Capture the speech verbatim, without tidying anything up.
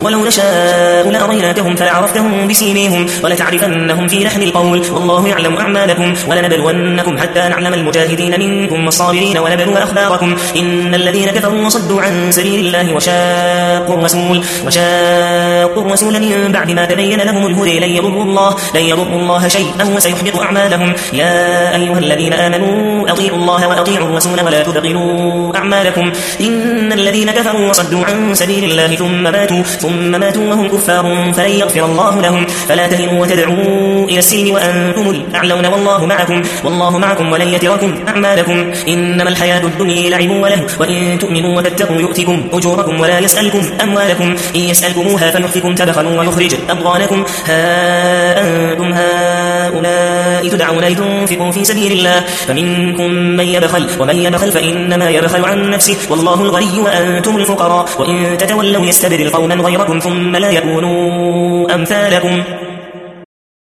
ولو نشاء لأريناكهم فلعرفتهم بسيميهم ولتعرفنهم في لحن القول والله يعلم أعمالكم ولنبلونكم حتى نعلم المجاهدين منكم والصابرين ونبلو أخباركم إن الذين كفروا وصدوا عن سبيل الله وشاقوا الرسول وشاقوا الرسول من بعد ما تبين لهم الهدى لن يضروا الله لن يضروا الله شيئا وسيحبط أعمالهم يا أيها الذين آمنوا أطيعوا الله وأطيعوا الرسول ولا تبطلوا أعمالكم إن الذين كفروا وصدوا عن سبيل الله ثم ماتوا ثم ماتوا وهم كفار فلن يغفر الله لهم فلا تهنوا وتدعوا إلى السلم وأنتم الأعلون والله معكم والله معكم ولن يتركم أعمالكم إنما الحياة الدنيا لعب وله وإن تؤمنوا وتتقوا يؤتكم أجوركم ولا يسألكم أموالكم إن يسألكموها فيحفكم تبخلوا ويخرج أضغانكم ها أنتم هؤلاء تدعون لتنفقوا في سبيل الله فمنكم من يبخل ومن يبخل فإنما يبخل عن نفسه والله الغني وأنتم الفقراء وإن تتولوا يستبدل قوما غيركم ثم لا يكونوا أمثالكم